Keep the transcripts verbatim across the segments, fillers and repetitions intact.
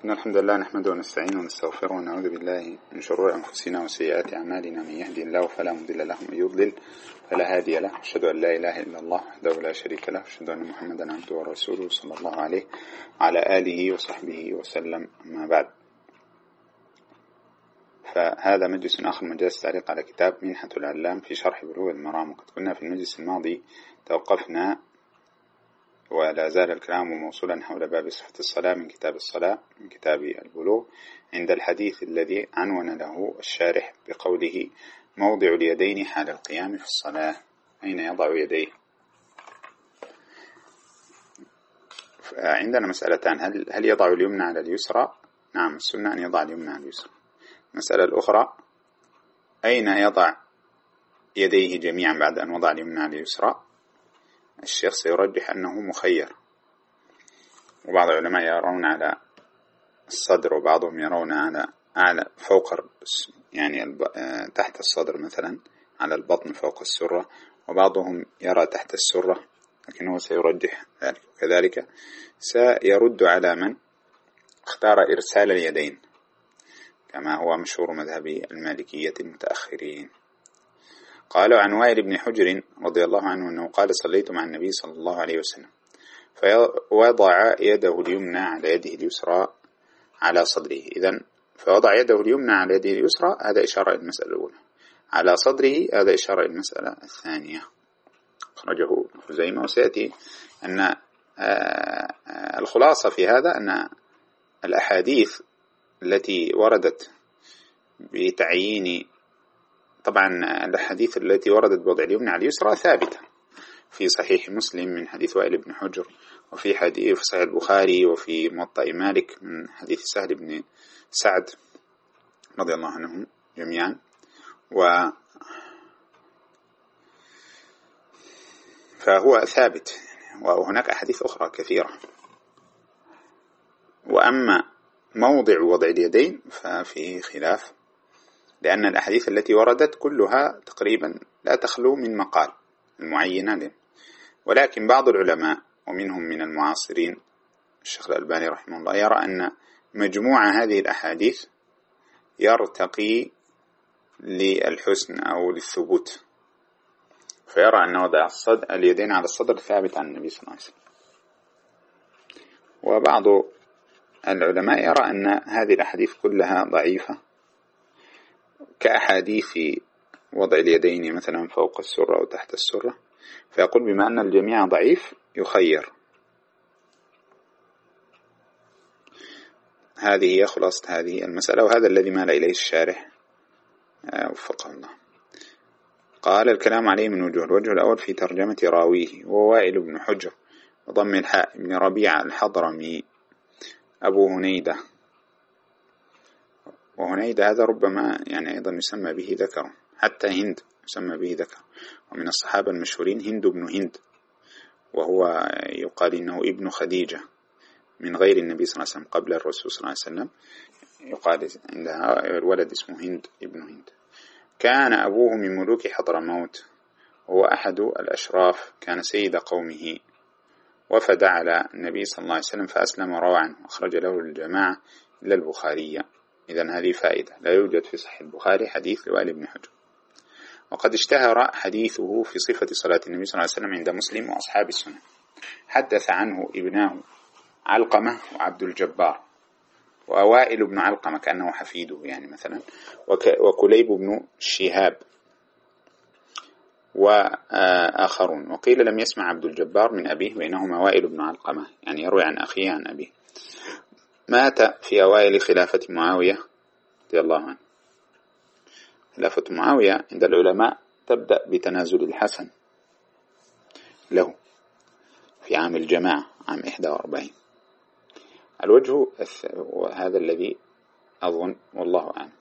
إن الحمد لله نحمده ونستعينه ونستغفره ونعوذ بالله من شرور أنفسنا وسيئات أعمالنا. من يهدي الله فلا مضل له ومن يضلل فلا هادي له. أشهد أن لا إله إلا الله وحده لا شريك له، أشهد أن محمدا عبده ورسوله صلى الله عليه وعلى آله وصحبه وسلم. أما بعد، فهذا مجلس آخر من مجالس التعليق على كتاب منحة العلام في شرح بلوغ المرام. وقد كنا في المجلس الماضي توقفنا ولا زال الكلام موصولا حول باب صفة الصلاة من كتاب الصلاة من كتاب البلوغ، عند الحديث الذي عنون له الشارح بقوله: موضع اليدين حال القيام في الصلاة، أين يضع يديه؟ عندنا مسألتان: هل, هل يضع اليمنى على اليسرى؟ نعم، السنة أن يضع اليمنى على اليسرى. المسألة الأخرى: أين يضع يديه جميعا بعد أن وضع اليمنى على اليسرى؟ الشيخ سيرجح أنه مخير، وبعض العلماء يرون على الصدر، وبعضهم يرون على أعلى فوق يعني تحت الصدر مثلا على البطن فوق السرة، وبعضهم يرى تحت السرة، لكنه سيرجح ذلك. وكذلك سيرد على من اختار إرسال اليدين كما هو مشهور مذهب المالكية المتأخرين. قالوا عن وائل بن حجر رضي الله عنه أنه قال: صليت مع النبي صلى الله عليه وسلم فوضع يده اليمنى على يده اليسرى على صدره. إذن فوضع يده اليمنى على يده اليسرى، هذا إشارة المسألة الأولى. على صدره، هذا إشارة المسألة الثانية. أخرجه خزيمة. وسيأتي أن الخلاصة في هذا أن الأحاديث التي وردت بتعيين، طبعا الحديث التي وردت بوضع اليمنى على اليسرى ثابتة في صحيح مسلم من حديث وائل بن حجر، وفي حديث في صحيح البخاري، وفي موطأ مالك من حديث سهل بن سعد رضي الله عنهم جميعا. و فهو ثابت، وهناك أحاديث أخرى كثيرة. وأما موضع وضع اليدين ففيه خلاف، لأن الأحاديث التي وردت كلها تقريبا لا تخلو من مقال المعينة له. ولكن بعض العلماء ومنهم من المعاصرين الشيخ الألباني رحمه الله يرى أن مجموعة هذه الأحاديث يرتقي للحسن أو للثبوت، فيرى أن وضع الصدر اليدين على الصدر ثابت عن النبي صلى الله عليه وسلم. وبعض العلماء يرى أن هذه الأحاديث كلها ضعيفة، كأحاديث وضع اليدين مثلا فوق السرة أو تحت السرة، فيقول بما أن الجميع ضعيف يخير. هذه هي خلاصة هذه المسألة، وهذا الذي مال إليه الشارح وفقه الله. قال: الكلام عليه من وجوه. الوجه الأول في ترجمة راويه، وهو وائل بن حجر وضم الحاء بن ربيعة الحضرمي أبو هنيدة. وهنيدة هذا ربما يعني أيضا يسمى به ذكر، حتى هند يسمى به ذكر. ومن الصحابة المشهورين هند بن هند، وهو يقال إنه ابن خديجة من غير النبي صلى الله عليه وسلم، قبل الرسول صلى الله عليه وسلم. يقال عندها الولد اسمه هند ابن هند. كان أبوه من ملوك حضرموت، وهو أحد الأشراف، كان سيد قومه. وفد على النبي صلى الله عليه وسلم فأسلم وروى عنه، أخرج له الجماعة إلا البخاري. إذن هذه فائدة، لا يوجد في صحيح البخاري حديث لوائل بن حجر. وقد اشتهر حديثه في صفة صلاة النبي صلى الله عليه وسلم عند مسلم وأصحاب السنة. حدث عنه ابناه علقمة وعبد الجبار، ووائل بن علقمة كأنه حفيده يعني مثلا، وكليب بن شهاب وآخرون. وقيل لم يسمع عبد الجبار من أبيه، بينهما وائل بن علقمة، يعني يروي عن أخيه عن أبيه. مات في أوائل خلافة معاوية رضي الله عنه. خلافة معاوية عند العلماء تبدأ بتنازل الحسن له في عام الجماعة، عام إحدى وأربعين. الوجه وهذا الذي أظن والله أعلم،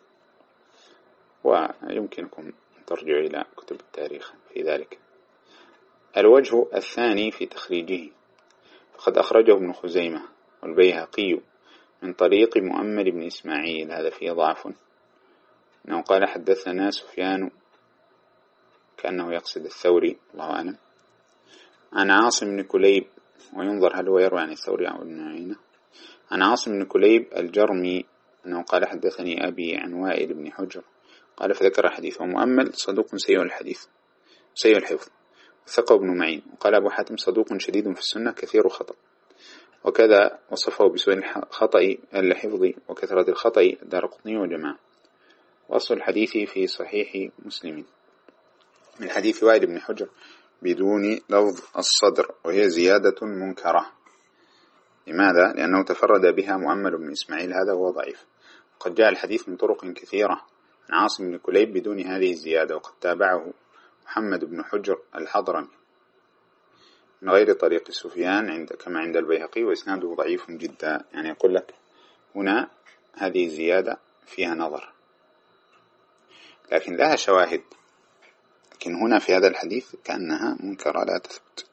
ويمكنكم ترجعوا إلى كتب التاريخ في ذلك. الوجه الثاني في تخريجه، فقد أخرجه ابن خزيمة والبيهقي من طريق مؤمل بن إسماعيل، هذا فيه ضعف، أنه قال: حدثنا سفيان، كأنه يقصد الثوري الله أعلم، عن عاصم بن كليب، وينظر هل هو يروي عن الثوري أو ابن عيينة، عن عاصم بن كليب الجرمي أنه قال حدثني أبي عن وائل بن حجر قال فذكر حديثه مؤمل صدوق سيء الحديث سيء الحفظ ثقة ابن معين. وقال أبو حاتم صدوق شديد في السنة كثير خطأ، وكذا وصفه بسوء الخطأ الحفظ وكثرة الخطأ الدارقطني وجماعة. وأصل الحديث في صحيح مسلم من حديث وائل بن حجر بدون لفظ الصدر، وهي زيادة منكرة. لماذا؟ لأنه تفرد بها مؤمل بن إسماعيل، هذا هو ضعيف. قد جاء الحديث من طرق كثيرة عن عاصم بن كليب بدون هذه الزيادة، وقد تابعه محمد بن حجر الحضرمي من غير طريق سفيان عند كما عند البيهقي، وإسناده ضعيف جدا. يعني يقول لك هنا هذه الزيادة فيها نظر لكن لها شواهد، لكن هنا في هذا الحديث كأنها منكرة لا تثبت.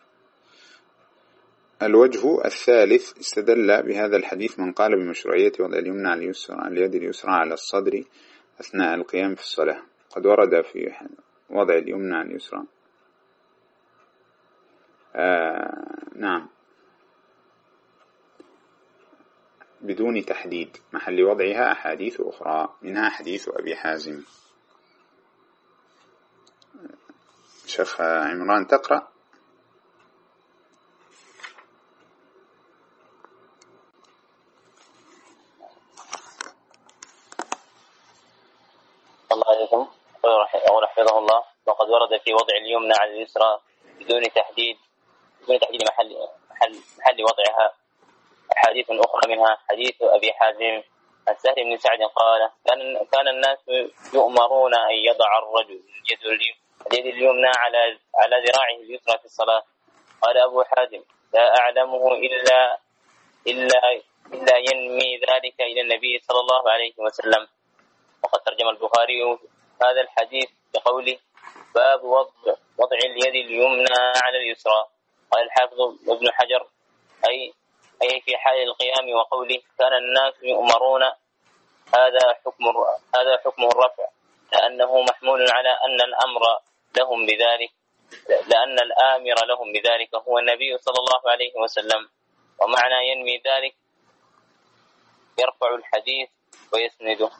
الوجه الثالث استدل بهذا الحديث من قال بمشروعية وضع اليمنى على اليسرى على اليد اليسرى على الصدر أثناء القيام في الصلاة. قد ورد في وضع اليمنى على اليسرى آه نعم بدون تحديد محل وضعها أحاديث أخرى، منها حديث أبي حازم. شيخ عمران تقرأ. الله عليكم. أقول حفظه الله. وقد ورد في وضع اليمنى على اليسرى بدون تحديد بدون تحديد محل محل محل وضعها أحاديث أخرى، منها حديث أبي حازم عن سهل بن سعد قال كان كان الناس يؤمرون أن يضع الرجل اليد اليمنى على على ذراعه اليسرى في الصلاة. قال أبو حازم لا أعلمه إلا إلا إلا ينمي ذلك إلى النبي صلى الله عليه وسلم. وقد ترجم البخاري هذا الحديث بقوله باب وضع, وضع اليد اليمنى على اليسرى. قال الحافظ ابن حجر أي أي في حال القيام، وقوله كان الناس يؤمرون هذا حكم هذا حكم الرفع، لأنه محمول على أن الأمر لهم بذلك لأن الآمر لهم بذلك هو النبي صلى الله عليه وسلم. ومعنى ينمي ذلك يرفع الحديث ويسنده.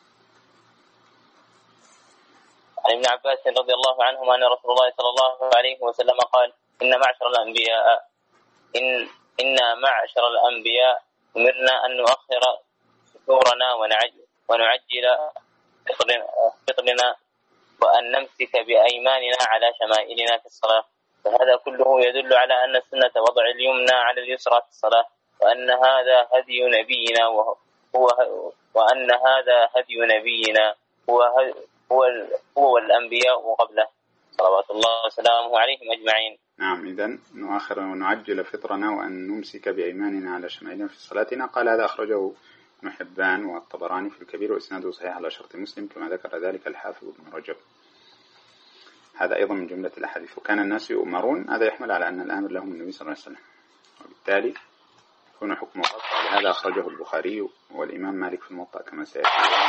عن ابن عباس رضي الله عنهما أن رسول الله صلى الله عليه وسلم قال إن معشر الأنبياء إن إن معشر الأنبياء أمرنا أن نؤخر سحورنا ونعجل ونعجل فطرنا وأن نمسك بأيماننا على شمائلنا في الصلاة. فهذا كله يدل على أن السنة وضع اليمنى على اليسرى في الصلاة، وأن هذا هدي نبينا وهو وأن هذا هدي نبينا هو هو هو والأنبياء قبله صلوات الله وسلامه عليهم أجمعين. نعم، إذن نؤخر ونعجل فطرنا وأن نمسك بأيماننا على شمائلنا في صلاتنا. قال هذا أخرجه ابن حبان والطبراني في الكبير، وإسناده صحيح على شرط مسلم كما ذكر ذلك الحافظ ابن رجب. هذا أيضا من جملة الأحاديث. وكان الناس يؤمرون، هذا يحمل على أن الآمر لهم النبي صلى الله عليه وسلم، وبالتالي يكون حكم الرفع. لهذا أخرجه البخاري والإمام مالك في الموطأ كما سيأتي.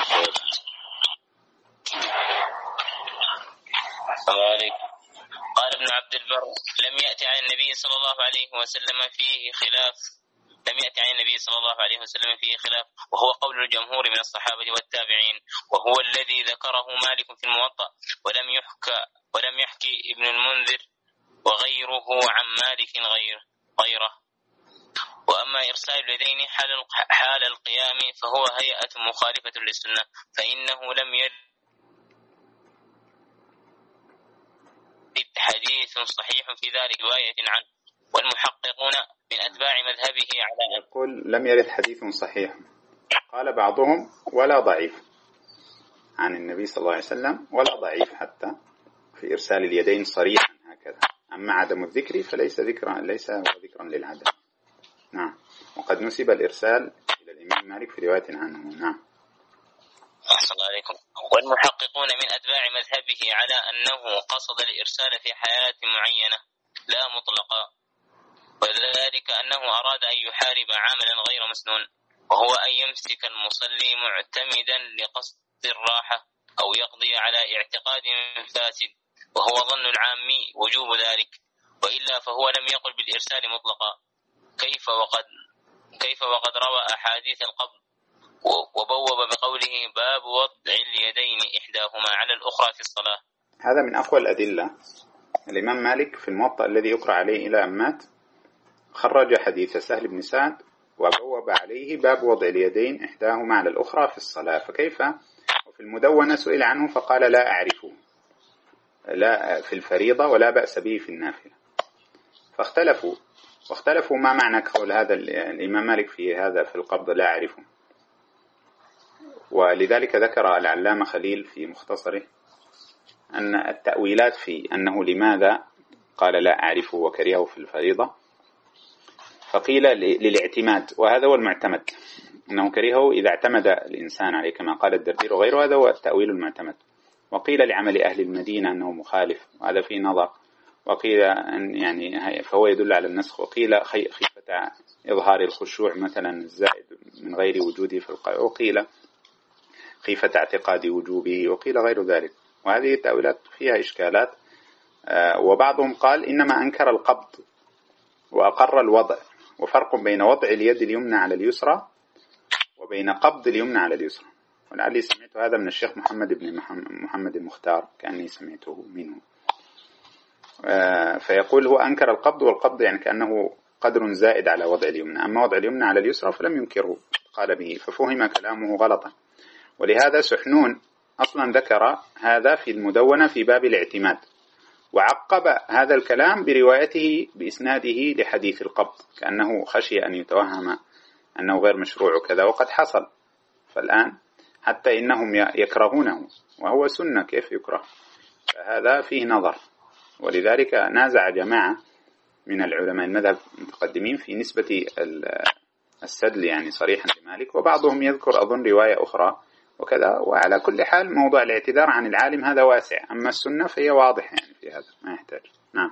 قال ابن عبد البر لم يأتي عن النبي صلى الله عليه وسلم فيه خلاف لم يأتي عن النبي صلى الله عليه وسلم فيه خلاف وهو قول الجمهور من الصحابة والتابعين، وهو الذي ذكره مالك في الموطأ، ولم يحكى ولم يحكي ابن المنذر وغيره عن مالك غير غيره. وأما إرسال اليدين حال حال القيام فهو هيئة مخالفة للسنة، فإنه لم يرد حديث صحيح في ذلك رواية عنه، والمحققون من أتباع مذهبه على يقول لم يرد حديث صحيح، قال بعضهم ولا ضعيف عن النبي صلى الله عليه وسلم، ولا ضعيف حتى في إرسال اليدين صريحا هكذا. أما عدم الذكر فليس ذكرا ليس هو ذكرا للعدم. نعم. وقد نسب الإرسال إلى الإمام مالك في رواية عنه. نعم. أحسن الله عليكم. والمحققون من أتباع مذهبه على أنه قصد الإرسال في حالات معينة لا مطلقة، وذلك أنه أراد أن يحارب عملا غير مسنون، وهو أن يمسك المصلي معتمدا لقصد الراحة أو يقضي على اعتقاد فاسد، وهو ظن العام وجوب ذلك، وإلا فهو لم يقل بالإرسال مطلقا. كيف وقد كيف وقد روى أحاديث القبض وبوب بقوله باب وضع اليدين إحداهما على الأخرى في الصلاة. هذا من أقوى الأدلة. الإمام مالك في الموطأ الذي يقرأ عليه إلى أن مات خرج حديث سهل بن سعد وبوب عليه باب وضع اليدين إحداهما على الأخرى في الصلاة. فكيف؟ وفي المدونة سئل عنه فقال لا أعرفه، لا في الفريضة ولا بأس به في النافلة. فاختلفوا واختلفوا ما معنى قول هذا الإمام مالك في هذا في القبض لا أعرفه. ولذلك ذكر العلامة خليل في مختصره أن التأويلات في أنه لماذا قال لا أعرفه وكرهه في الفريضة، فقيل للاعتماد، وهذا هو المعتمد، أنه كرهه إذا اعتمد الإنسان عليه كما قال الدردير وغيره، هذا هو التأويل المعتمد. وقيل لعمل أهل المدينة أنه مخالف، وهذا فيه نظر. وقيل أن يعني فهو يدل على النسخ. وقيل خيفة إظهار الخشوع مثلا الزائد من غير وجوده في القلب، وقيل خيفة اعتقاد وجوبه، وقيل غير ذلك. وهذه التأويلات فيها إشكالات. وبعضهم قال إنما أنكر القبض وأقر الوضع، وفرق بين وضع اليد اليمنى على اليسرى وبين قبض اليمنى على اليسرى. ولعلي سمعت هذا من الشيخ محمد بن محمد المختار، كأني سمعته منه. فيقول هو أنكر القبض، والقبض يعني كأنه قدر زائد على وضع اليمنى، أما وضع اليمنى على اليسرى فلم ينكره قال به، ففهم كلامه غلطا. ولهذا سحنون أصلا ذكر هذا في المدونة في باب الاعتماد، وعقب هذا الكلام بروايته بإسناده لحديث القبض، كأنه خشي أن يتوهم أنه غير مشروع وكذا، وقد حصل. فالآن حتى إنهم يكرهونه وهو سنة، كيف يكره؟ فهذا فيه نظر. ولذلك نازع جماعة من العلماء المذهب المتقدمين في نسبة السدل يعني صريحا لمالك، وبعضهم يذكر أظن رواية أخرى وكذا. وعلى كل حال موضوع الاعتذار عن العالم هذا واسع، أما السنة فهي واضح يعني في هذا ما يحتاج. نعم.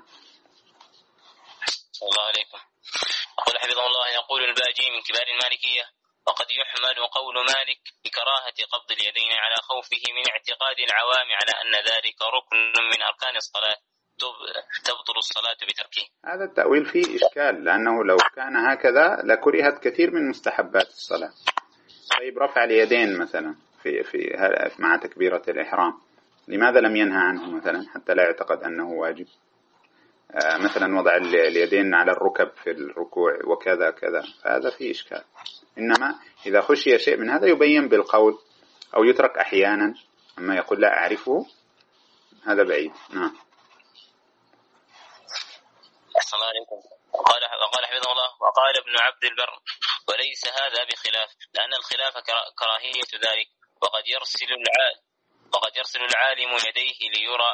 الله عليكم. أقول حفظه الله يقول الباجي من كبار المالكية: وقد يحمل قول مالك بكراهة قبض اليدين على خوفه من اعتقاد العوام على أن ذلك ركن من أركان الصلاة تبطل الصلاة بتركه. هذا التأويل فيه إشكال، لأنه لو كان هكذا لكرهت كثير من مستحبات الصلاة. طيب رفع اليدين مثلا في في مع تكبيرة الإحرام، لماذا لم ينهى عنه مثلا حتى لا يعتقد أنه واجب؟ آه مثلا وضع اليدين على الركب في الركوع وكذا كذا، فهذا فيه إشكال. إنما إذا خشي شيء من هذا يبين بالقول أو يترك أحيانا، أما يقول لا أعرفه هذا بعيد. نعم. أحسن الله عليكم. وقال وقال حفظه الله: وقال ابن عبد البر: وليس هذا بخلاف، لأن الخلاف كراهية ذلك، وقد يرسل العالم وقد يرسل العالم يديه ليرى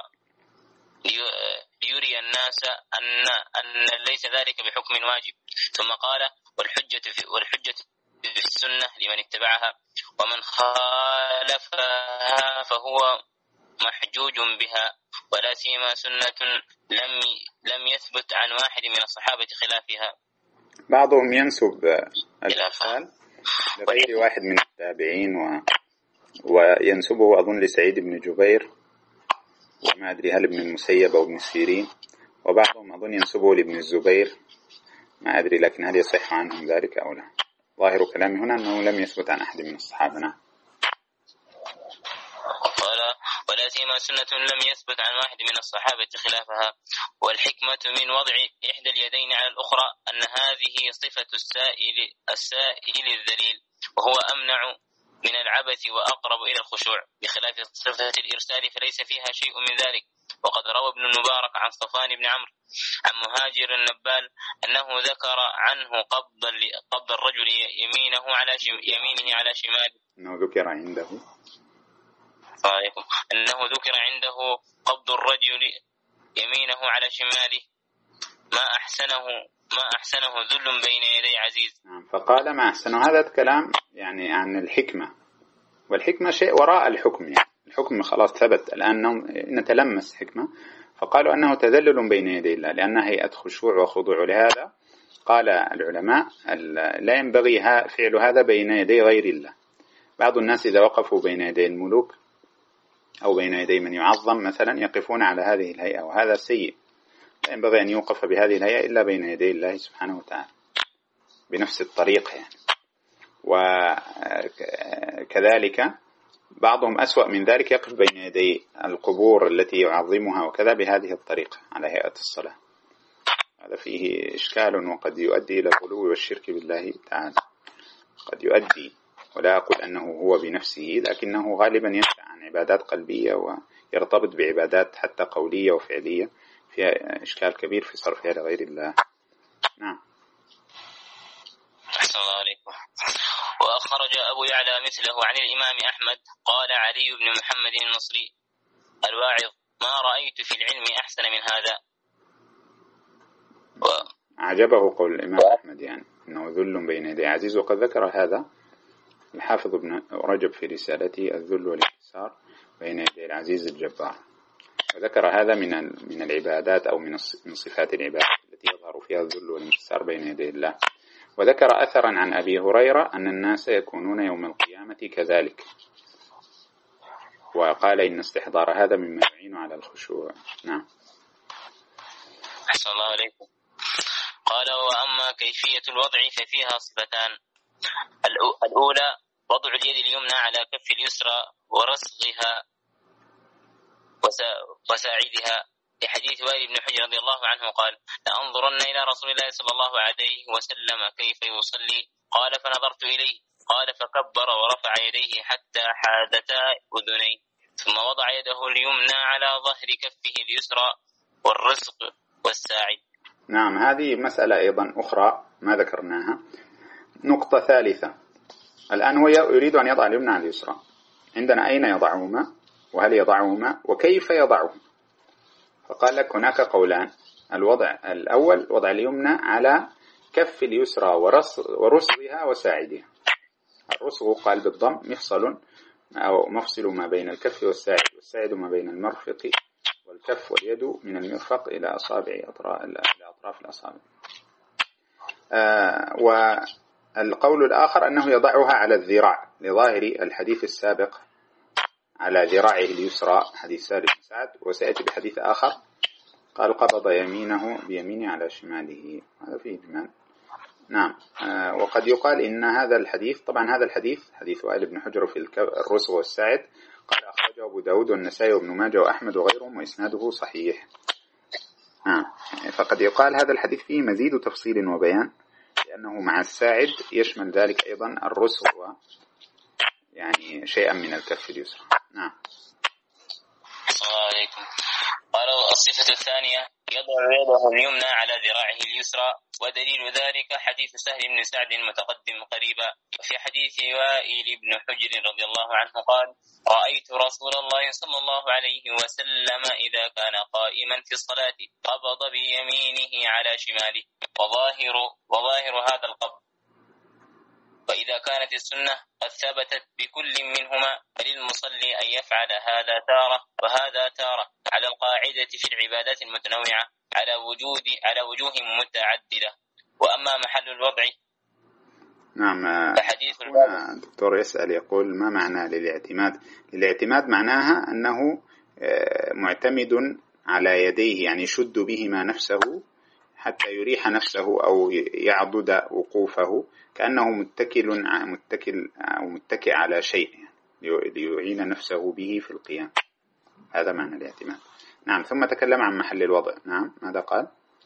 ليري الناس أن أن ليس ذلك بحكم واجب. ثم قال: والحجة في والحجة في السنة لمن اتبعها، ومن خالفها فهو محجوج بها، ولا سيما سنة لم لم يثبت عن واحد من الصحابة خلافها. بعضهم ينسب الإرسال لغير واحد من التابعين و... وينسبه أظن لسعيد بن جبير، وما أدري هل ابن المسيب أو ابن السيرين، وبعضهم أظن ينسبه لابن الزبير، ما أدري لكن هل يصح عنهم ذلك أو لا؟ ظاهر كلامي هنا أنه لم يثبت عن أحد من الصحابة. نعم. ولا سيما سنة لم يثبت عن واحد من الصحابة خلافها. والحكمة من وضع إحدى اليدين على الأخرى أن هذه صفة السائل السائل الذليل، وهو أمنع من العبث وأقرب إلى الخشوع، بخلاف صفة الإرسال فليس فيها شيء من ذلك. وقد روى ابن المبارك عن صفان بن عمرو عن مهاجر النبال أنه ذكر عنه قبض قبض الرجل يمينه على يمينه على شماله، أنه ذكر عنده عليكم أنه ذكر عنده قبض الرجل يمينه على شماله، ما أحسنه ما أحسنه ذل بين يدي عزيز. فقال ما أحسنه. هذا الكلام يعني عن الحكمة، والحكمة شيء وراء الحكم، يعني الحكم خلاص ثبت، الآن نتلمس حكمة. فقالوا أنه تذلل بين يدي الله، لأنها هيئة خشوع وخضوع. لهذا قال العلماء لا ينبغي فعل هذا بين يدي غير الله. بعض الناس إذا وقفوا بين يدي الملوك أو بين يدي من يعظم مثلا يقفون على هذه الهيئة، وهذا سيء. لا ينبغي أن يوقف بهذه الهيئة إلا بين يدي الله سبحانه وتعالى. بنفس الطريقة يعني. وكذلك بعضهم أسوأ من ذلك يقف بين يدي القبور التي يعظمها وكذا بهذه الطريقة على هيئة الصلاة. هذا فيه إشكال وقد يؤدي إلى الغلو والشرك بالله تعالى. قد يؤدي، ولا أقول أنه هو بنفسه، لكنه غالبا ينشأ عن عبادات قلبية ويرتبط بعبادات حتى قولية وفعلية فيها إشكال كبير في صرفها لغير الله. نعم. أحسن الله عليكم. وأخرج أبو يعلى مثله عن الإمام أحمد قال علي بن محمد النصري الواعظ: ما رأيت في العلم أحسن من هذا. و... عجبه قول الإمام أحمد يعني أنه ذل بين يدي عزيز، وقد ذكر هذا الحافظ ابن رجب في رسالته الذل والانكسار بين يدي العزيز الجبار، وذكر هذا من من العبادات أو من صفات العبادة التي يظهر فيها الذل والانكسار بين يدي الله. وذكر أثرا عن أبي هريرة أن الناس يكونون يوم القيامة كذلك، وقال إن استحضار هذا مما يعين على الخشوع. نعم. أحسن الله عليكم. قال: وأما كيفية الوضع ففيها صفتان: الأولى وضع اليد اليمنى على كف اليسرى ورصغها وساعدها، لحديث وائل بن حجر رضي الله عنه قال: لأنظرن إلى رسول الله صلى الله عليه وسلم كيف يصلي. قال: فنظرت إليه. قال: فكبر ورفع يديه حتى حادتا أذنيه، ثم وضع يده اليمنى على ظهر كفه اليسرى والرزق والساعد. نعم، هذه مسألة أيضا أخرى ما ذكرناها. نقطة ثالثة، الآن هو يريد أن يضع اليمنى على اليسرى. عندنا أين يضعهما، وهل يضعهما، وكيف يضعهما. فقال لك هناك قولان: الوضع الأول وضع اليمنى على كف اليسرى ورصغها وساعدها. الرصغ قال بالضم مفصل أو مفصل ما بين الكف والساعد، والساعد ما بين المرفق والكف، واليد من المرفق إلى أصابع أطراف الأصابع. آه والقول الآخر أنه يضعها على الذراع، لظاهر الحديث السابق على ذراعه اليسرى حديث سالم بن سعد، وسيأتي بحديث آخر قال قبض يمينه بيمينه على شماله. هذا فيه إجمال. نعم. آه وقد يقال إن هذا الحديث، طبعا هذا الحديث حديث وائل بن حجر في الرسغ والساعد، قال أخرجه أبو داود والنسائي وابن ماجه وأحمد وغيرهم وإسناده صحيح. نعم. فقد يقال هذا الحديث فيه مزيد تفصيل وبيان، لأنه مع الساعد يشمل ذلك أيضا الرسغ يعني شيئا من الكف اليسرى. نعم. السلام عليكم. قالوا الصفة الثانية يضع يده اليمنى على ذراعه اليسرى، ودليل ذلك حديث سهل بن سعد المتقدم قريبا. وفي حديث وائل بن حجر رضي الله عنه قال: رأيت رسول الله صلى الله عليه وسلم إذا كان قائما في الصلاة قبض بيمينه على شماله، وظاهر, وظاهر هذا القبض. وإذا كانت السنة قد ثبتت بكل منهما فللمصلي أن يفعل هذا تارة وهذا تارة، على القاعدة في العبادات المتنوعة على وجود على وجوه متعددة. وأما محل الوضع، نعم، فحديث الدكتور يسأل يقول: ما معنى للاعتماد؟ للاعتماد معناها أنه معتمد على يديه، يعني يشد بهما نفسه حتى يريح نفسه أو يعضد وقوفه، كأنه متكل متكل أو متكئ على شيء ليعين نفسه به في القيام. هذا معنى الاعتماد. نعم. ثم تكلم عن محل الوضع. نعم، ماذا قال؟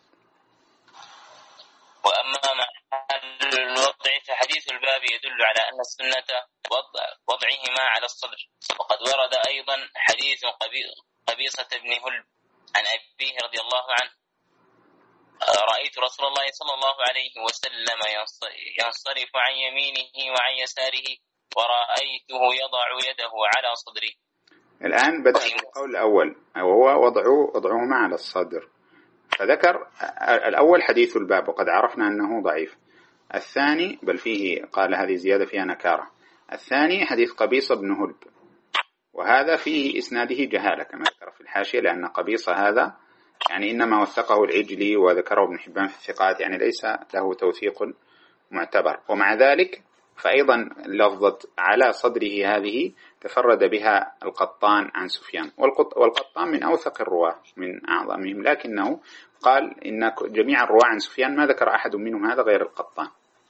وأما محل الوضع فحديث الباب يدل على أن السنة وضع وضعهما على الصدر. وقد ورد أيضا حديث قبيصة بن هلب عن أبيه رضي الله عنه: رأيت رسول الله صلى الله عليه وسلم ينصرف عن يمينه وعن يساره، ورأيته يضع يده على صدري. الآن بدأ القول الأول وهو وضعه وضعهما على الصدر، فذكر الأول حديث الباب وقد عرفنا أنه ضعيف. الثاني بل فيه قال هذه زيادة فيها نكارة. الثاني حديث قبيصة بن هلب، وهذا فيه إسناده جهالة كما ذكر في الحاشية، لأن قبيصة هذا يعني إنما وثقه العجلي وذكره ابن حبان في الثقات، يعني ليس له توثيق معتبر. ومع ذلك فأيضا لفظة على صدره هذه تفرد بها القطان عن سفيان، والقطان من أوثق الرواة من أعظمهم، لكنه قال إن جميع الرواة عن سفيان ما ذكر أحد منهم هذا غير القطان،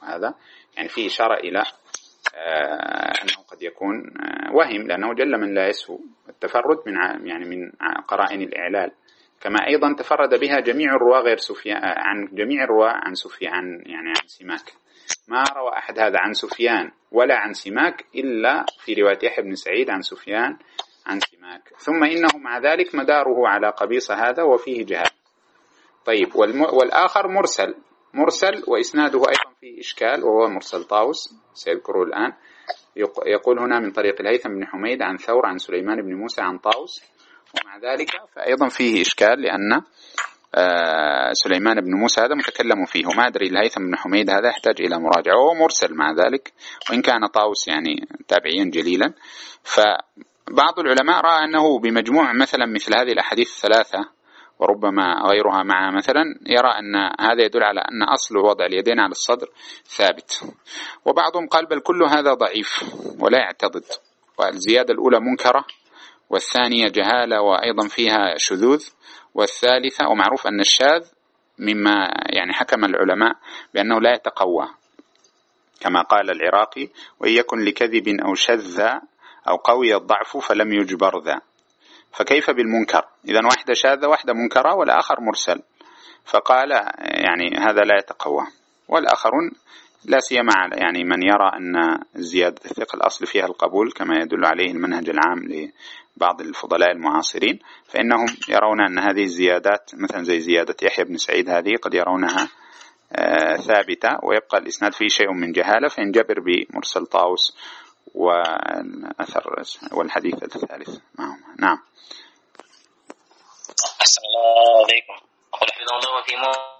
هذا يعني فيه إشارة إلى أنه قد يكون وهم، لأنه جل من لا يسهو التفرد من يعني من قرائن الإعلال، كما أيضا تفرد بها جميع الرواة غير سفيان عن جميع الرواة عن سفيان يعني عن سماك. ما روى أحد هذا عن سفيان ولا عن سماك إلا في رواية يحيى بن سعيد عن سفيان عن سماك. ثم إنه مع ذلك مداره على قبيص هذا وفيه جهال. طيب والآخر مرسل مرسل وإسناده أيضا فيه إشكال، وهو مرسل طاووس سيذكره الآن. يقول هنا من طريق الهيثم بن حميد عن ثور عن سليمان بن موسى عن طاووس، ومع ذلك فأيضا فيه إشكال لأن سليمان بن موسى هذا متكلم فيه، ما أدري الهيثم بن حميد هذا يحتاج إلى مراجعة، وهو مرسل مع ذلك وإن كان طاووس يعني تابعيا جليلا. فبعض العلماء رأى أنه بمجموع مثلا مثل هذه الأحاديث الثلاثة وربما غيرها معها مثلا، يرى أن هذا يدل على أن أصل وضع اليدين على الصدر ثابت. وبعضهم قال بل كل هذا ضعيف ولا يعتضد، والزيادة الأولى منكرة، والثانية جهالة وأيضا فيها شذوذ، والثالثة ومعروف أن الشاذ مما يعني حكم العلماء بأنه لا يتقوى، كما قال العراقي وإن يكن لكذب أو شذ أو قوي الضعف فلم يجبر ذا. فكيف بالمنكر؟ إذن واحدة شاذة واحدة منكرة والآخر مرسل، فقال يعني هذا لا يتقوى. والآخرون لا سيما يعني من يرى أن زيادة الثقة الأصل فيها القبول كما يدل عليه المنهج العام لبعض الفضلاء المعاصرين، فإنهم يرون أن هذه الزيادات مثلا زي زيادة يحيى بن سعيد هذه قد يرونها ثابتة، ويبقى الإسناد فيه شيء من جهالة فينجبر بمرسل طاووس والأثر والحديث الثالث معهم. نعم. أحسن الله عليكم. أقول حفظه الله في مو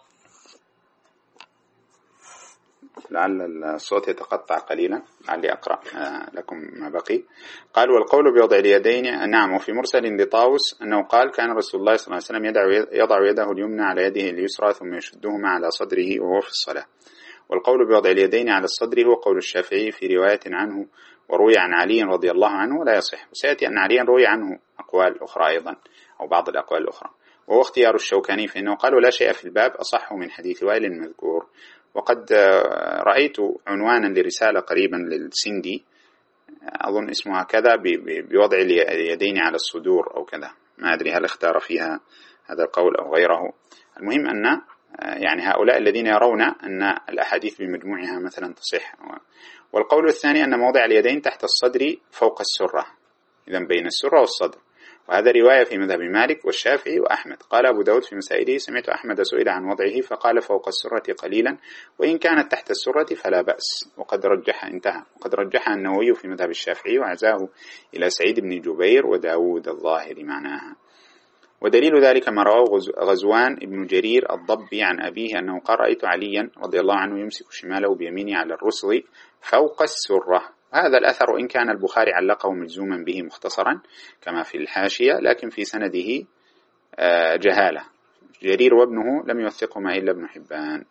لعل الصوت يتقطع قليلا، لعلي أقرأ لكم ما بقي. قال والقول بوضع اليدين. نعم. وفي مرسل لطاووس أنه قال كان رسول الله صلى الله عليه وسلم يضع يده اليمنى على يده اليسرى ثم يشدهما على صدره وهو في الصلاة. والقول بوضع اليدين على الصدر هو قول الشافعي في رواية عنه وروي عن علي رضي الله عنه لا يصح. وسيأتي أن علي روي عنه أقوال أخرى أيضا أو بعض الأقوال الأخرى، وهو اختيار الشوكاني فإنه قال لا شيء في الباب أصح من حديث وائل المذكور. وقد رأيت عنوانا لرسالة قريبا للسندي أظن اسمها كذا بوضع اليدين على الصدور أو كذا، ما أدري هل اختار فيها هذا القول أو غيره. المهم أن يعني هؤلاء الذين يرون أن الأحاديث بمجموعها مثلا تصح. والقول الثاني أن موضع اليدين تحت الصدر فوق السرة، إذن بين السرة والصدر، وهذا رواية في مذهب مالك والشافعي وأحمد. قال أبو داود في مسائله سمعت أحمد سئل عن وضعه فقال فوق السرة قليلا، وإن كانت تحت السرة فلا بأس. وقد رجح انتهى وقد رجح النووي في مذهب الشافعي وعزاه إلى سعيد بن جبير وداود الظاهر معناها. ودليل ذلك ما رواه غزوان ابن جرير الضبي عن أبيه أنه قال رأيت عليا رضي الله عنه يمسك شماله بيمينه على الرسغ فوق السرة. هذا الأثر وإن كان البخاري علقه مجزوما به مختصرا كما في الحاشية، لكن في سنده جهالة. جرير وابنه لم يوثقهما إلا ابن حبان.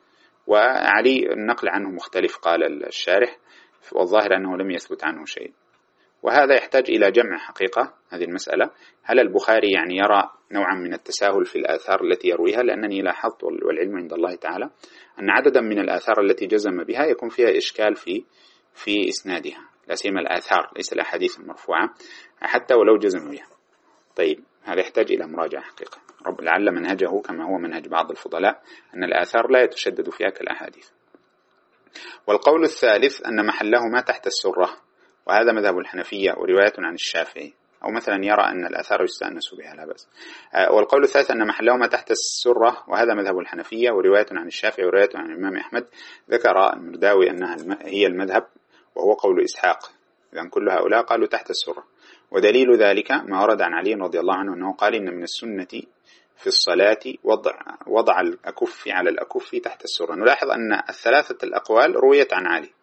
وعلي النقل عنه مختلف قال الشارح، والظاهر أنه لم يثبت عنه شيء. وهذا يحتاج إلى جمع حقيقة هذه المسألة. هل البخاري يعني يرى نوعا من التساهل في الآثار التي يرويها؟ لأنني لاحظت والعلم عند الله تعالى أن عددا من الآثار التي جزم بها يكون فيها إشكال في في إسنادها، لا سيما الآثار ليس الأحاديث المرفوعة حتى ولو جزم بها. طيب هذا يحتاج إلى مراجعة حقيقة. رب لعل منهجه كما هو منهج بعض الفضلاء أن الآثار لا يتشدد فيها كالأحاديث. والقول الثالث أن محلهما تحت السرة، وهذا مذهب الحنفية ورواية عن الشافعي، أو مثلا يرى أن الآثار يستأنس بها لا بأس. والقول الثالث أن محلهما تحت السرة، وهذا مذهب الحنفية ورواية عن الشافعي ورواية عن الإمام أحمد. ذكر المرداوي أنها هي المذهب وهو قول إسحاق. إذن كل هؤلاء قالوا تحت السرة. ودليل ذلك ما ورد عن علي رضي الله عنه أنه قال إن من السنة في الصلاة وضع, وضع الأكف على الأكف تحت السرة. نلاحظ أن الثلاثة الأقوال رويت عن علي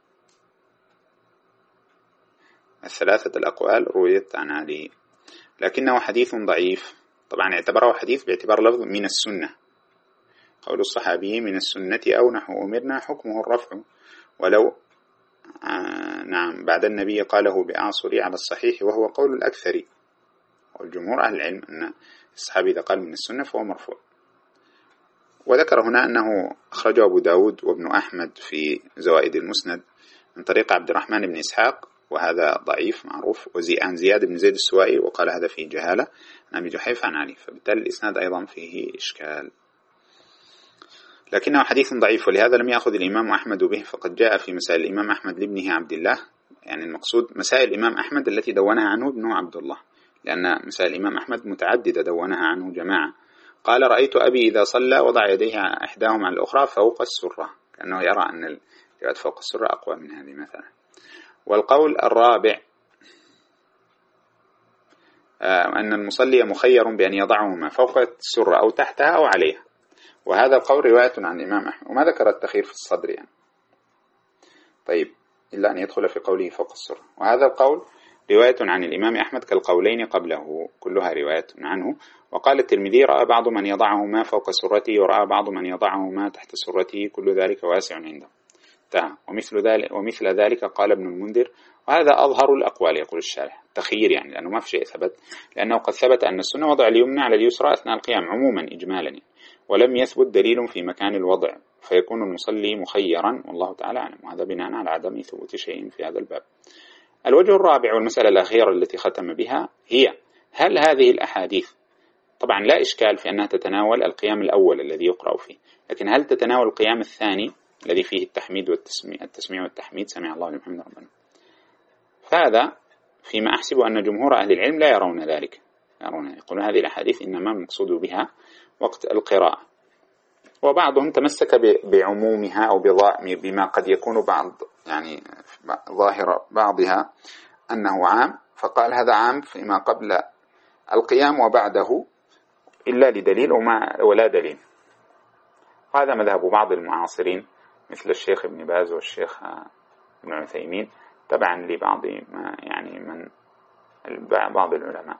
الثلاثة الأقوال رويت عن علي لكنه حديث ضعيف. طبعا اعتبره حديث باعتبار لفظ من السنة. قول الصحابي من السنة أو نحو أمرنا حكمه الرفع، ولو آه نعم بعد النبي قاله بأعصري على الصحيح، وهو قول الأكثر والجمهور أهل العلم أن الصحابي إذا قال من السنة فهو مرفوع. وذكر هنا أنه أخرجه أبو داود وابن أحمد في زوائد المسند من طريق عبد الرحمن بن إسحاق، وهذا ضعيف معروف، عن زياد بن زيد السوائي وقال هذا فيه جهالة، عن أبي جحيفة عن علي، فبالتالي الإسناد أيضا فيه إشكال، لكنه حديث ضعيف، ولهذا لم يأخذ الإمام أحمد به، فقد جاء في مسائل الإمام أحمد لابنه عبد الله، يعني المقصود مسائل الإمام أحمد التي دونها عنه ابنه عبد الله، لأن مسائل الإمام أحمد متعددة دونها عنه جماعة. قال: رأيت أبي إذا صلى وضع يديه إحداهما على الأخرى فوق السرة، كأنه يرى أن اليد فوق السرة أقوى من هذه مثلا. والقول الرابع أن المصلي مخير بأن يضعهما فوق السرة أو تحتها أو عليها، وهذا القول رواية عن الإمام أحمد، وما ذكر التخيير في الصدر يعني. طيب، إلا أن يدخل في قوله فوق السرة، وهذا القول رواية عن الإمام أحمد كالقولين قبله، كلها رواية عنه. وقال الترمذي: رأى بعض من يضعهما فوق سرته ورأى بعض من يضعهما تحت سرته، كل ذلك واسع عنده. انتهى. ومثل ذلك ومثل ذلك قال ابن المنذر، وهذا أظهر الأقوال، يقول الشارح، تخيير يعني، لأنه ما في شيء ثبت، لأنه قد ثبت أن السنة وضع اليمنى على اليسرى أثناء القيام عموما إجمالا يعني. ولم يثبت دليل في مكان الوضع، فيكون المصلي مخيرا، والله تعالى أعلم، وهذا بناء على عدم ثبوت شيء في هذا الباب. الوجه الرابع والمسألة الأخيرة التي ختم بها هي: هل هذه الأحاديث، طبعا لا إشكال في أنها تتناول القيام الأول الذي يقرأ فيه، لكن هل تتناول القيام الثاني الذي فيه التحميد والتسميع التسميع والتحميد، سمع الله لمن حمده ربنا؟ فهذا فيما أحسب أن جمهور أهل العلم لا يرون ذلك، يرون يقولون هذه الأحاديث إنما المقصود بها وقت القراءة، وبعضهم تمسك بعمومها أو بما قد يكون بعض يعني ظاهر بعضها أنه عام، فقال هذا عام فيما قبل القيام وبعده إلا لدليل ولا دليل. هذا مذهب بعض المعاصرين مثل الشيخ ابن باز والشيخ ابن عثيمين، تبعا لبعض ما يعني من بعض العلماء.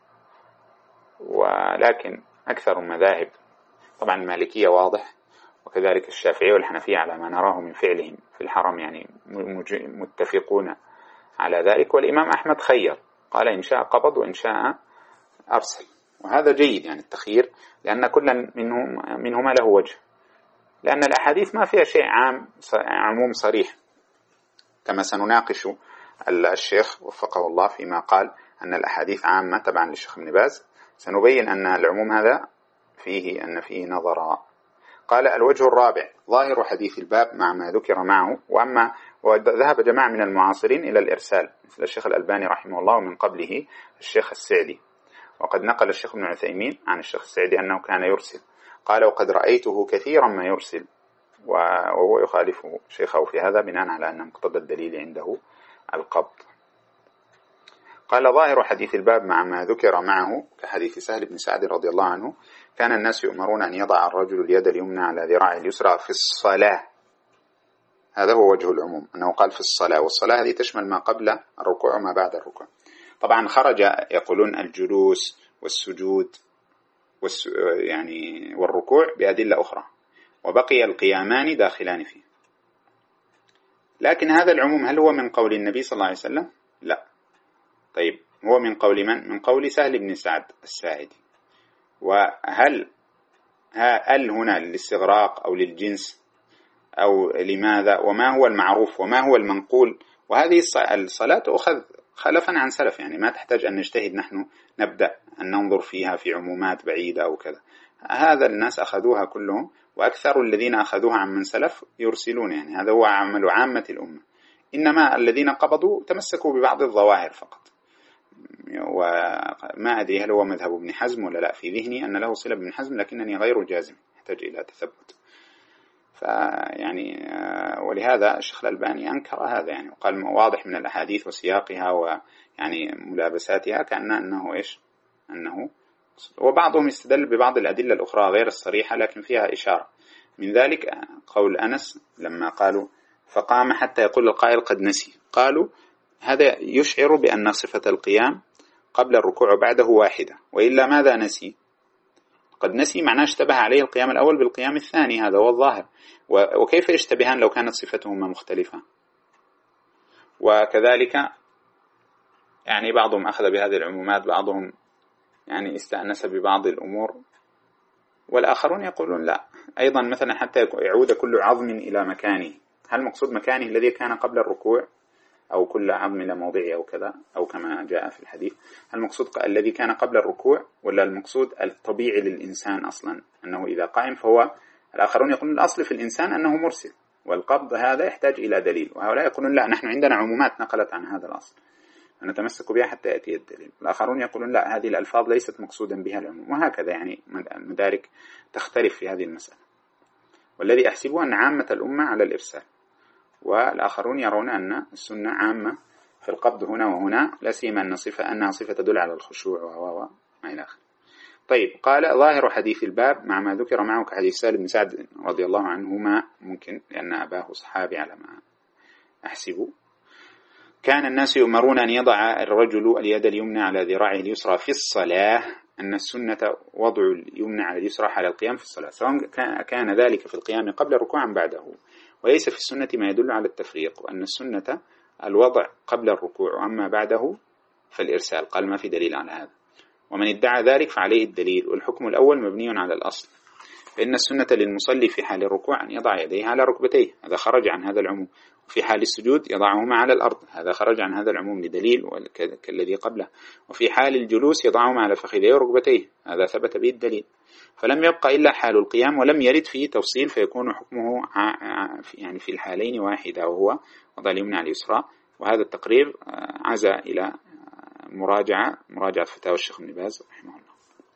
ولكن أكثر المذاهب طبعا المالكية واضح، وكذلك الشافعية والحنفية على ما نراه من فعلهم في الحرم يعني متفقون على ذلك. والإمام أحمد خير، قال إن شاء قبض وإن شاء أرسل، وهذا جيد يعني التخيير، لأن كل منهم منهما له وجه، لأن الأحاديث ما فيها شيء عام عموم صريح، كما سنناقش الشيخ وفقه الله فيما قال أن الأحاديث عامة تبعا للشيخ ابن باز، سنبين أن العموم هذا فيه أن فيه نظرا. قال: الوجه الرابع ظاهر حديث الباب مع ما ذكر معه، وأما وذهب جماعة من المعاصرين إلى الإرسال مثل الشيخ الألباني رحمه الله، ومن قبله الشيخ السعدي، وقد نقل الشيخ ابن عثيمين عن الشيخ السعدي أنه كان يرسل، قال: وقد رأيته كثيرا ما يرسل، وهو يخالف شيخه في هذا بناء على أن مقتضى الدليل عنده القبض. قال: ظاهر حديث الباب مع ما ذكر معه كحديث سهل بن سعد رضي الله عنه، كان الناس يؤمرون أن يضع الرجل اليد اليمنى على ذراعه اليسرى في الصلاة. هذا هو وجه العموم، أنه قال في الصلاة، والصلاة هذه تشمل ما قبل الركوع وما بعد الركوع. طبعا خرج يقولون الجلوس والسجود والس... يعني والركوع بأدلة أخرى، وبقي القيامان داخلان فيه. لكن هذا العموم هل هو من قول النبي صلى الله عليه وسلم؟ لا. طيب، هو من قول من؟ من قول سهل بن سعد الساعدي. وهل هل هنا للاستغراق أو للجنس أو لماذا؟ وما هو المعروف وما هو المنقول؟ وهذه الصلاة تأخذ خلفا عن سلف، يعني ما تحتاج أن نجتهد نحن نبدأ أن ننظر فيها في عمومات بعيدة أو كذا. هذا الناس أخذوها كلهم، وأكثر الذين أخذوها عن من سلف يرسلون، يعني هذا هو عمل عامة الأمة. إنما الذين قبضوا تمسكوا ببعض الظواهر فقط، وما أدري هل هو مذهب ابن حزم ولا لا، في ذهني أن له صلة بابن حزم لكنني غير جازم، يحتاج إلى تثبت. فيعني ولهذا الشيخ الألباني أنكر هذا يعني، وقال واضح من الأحاديث وسياقها ويعني ملابساتها كأن أنه إيش أنه. وبعضهم يستدل ببعض الأدلة الأخرى غير الصريحة لكن فيها إشارة، من ذلك قول أنس لما قالوا فقام حتى يقول القائل قد نسي، قالوا هذا يشعر بأن صفة القيام قبل الركوع وبعده واحدة، وإلا ماذا نسي؟ قد نسي معناه اشتبه عليه القيام الأول بالقيام الثاني، هذا هو الظاهر. وكيف يشتبهان لو كانت صفتهما مختلفة؟ وكذلك يعني بعضهم أخذ بهذه العمومات، بعضهم يعني استأنس ببعض الأمور، والآخرون يقولون لا، أيضا مثلا حتى يعود كل عظم إلى مكانه. هل مقصود مكانه الذي كان قبل الركوع، أو كل عظم إلى موضعه أو كذا، أو كما جاء في الحديث؟ هل المقصود الذي كان قبل الركوع، ولا المقصود الطبيعي للإنسان أصلا أنه إذا قائم فهو؟ الآخرون يقولون الأصل في الإنسان أنه مرسل، والقبض هذا يحتاج إلى دليل. وهؤلاء يقولون لا، نحن عندنا عمومات نقلت عن هذا الأصل نتمسك بها حتى يأتي الدليل. الآخرون يقولون لا، هذه الألفاظ ليست مقصودا بها العموم. وهكذا يعني المدارك تختلف في هذه المسألة. والذي أحسبه أن عامة الأمة على الإرسال، والآخرون يرون أن السنة عامة في القبض هنا وهنا، لا سيما أن صفة أنها صفة تدل على الخشوع وهو ما إلى آخره. طيب، قال ظاهر حديث الباب مع ما ذكر معه كحديث سالم بن سعد رضي الله عنهما، ممكن لأن أباه صحابي على ما أحسبه، كان الناس يؤمرون أن يضع الرجل اليد اليمنى على ذراعه اليسرى في الصلاة، أن السنة وضع اليمنى على اليسرى على القيام في الصلاة، سواء كان ذلك في القيام قبل الركوع أم بعده، وليس في السنة ما يدل على التفريق، وأن السنة الوضع قبل الركوع، وأما بعده فالإرسال. قال ما في دليل على هذا، ومن ادعى ذلك فعليه الدليل، والحكم الأول مبني على الأصل، فإن السنة للمصلي في حال الركوع أن يضع يديه على ركبتيه، هذا خرج عن هذا العموم، وفي حال السجود يضعهما على الأرض، هذا خرج عن هذا العموم لدليل كالذي قبله، وفي حال الجلوس يضعهما على فخذيه وركبتيه، هذا ثبت به الدليل، فلم يبقى إلا حال القيام، ولم يرد فيه تفصيل، فيكون حكمه يعني في الحالين واحدة، وهو وضع اليمنى على اليسرى. وهذا التقرير عزا إلى مراجعة مراجعة فتاوى الشيخ ابن باز رحمه الله.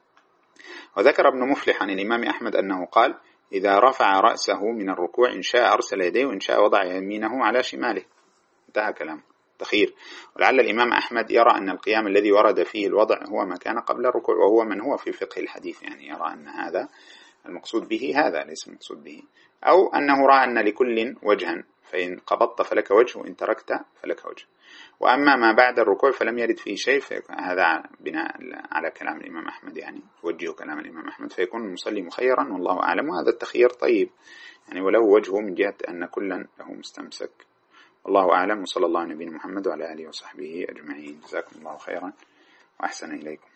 وذكر ابن مفلح عن الإمام أحمد أنه قال: إذا رفع رأسه من الركوع إن شاء أرسل يديه، وإن شاء وضع يمينه على شماله. انتهى كلام تخير. ولعل الإمام أحمد يرى أن القيام الذي ورد فيه الوضع هو ما كان قبل الركوع، وهو من هو في فقه الحديث، يعني يرى أن هذا المقصود به، هذا ليس المقصود به، أو أنه رأى أن لكل وجها، فإن قبضت فلك وجه، وإن تركت فلك وجه. وأما ما بعد الركوع فلم يرد فيه شيء، فهذا بناء على كلام الإمام أحمد، يعني وجهه كلام الإمام أحمد، فيكون المصلي مخيرا، والله أعلم. وهذا التخيير طيب يعني، وله وجهه من جهة أن كلا له مستمسك، والله أعلم. وصلى الله على نبينا محمد وعلى آله وصحبه أجمعين. جزاكم الله خيرا وأحسن إليكم.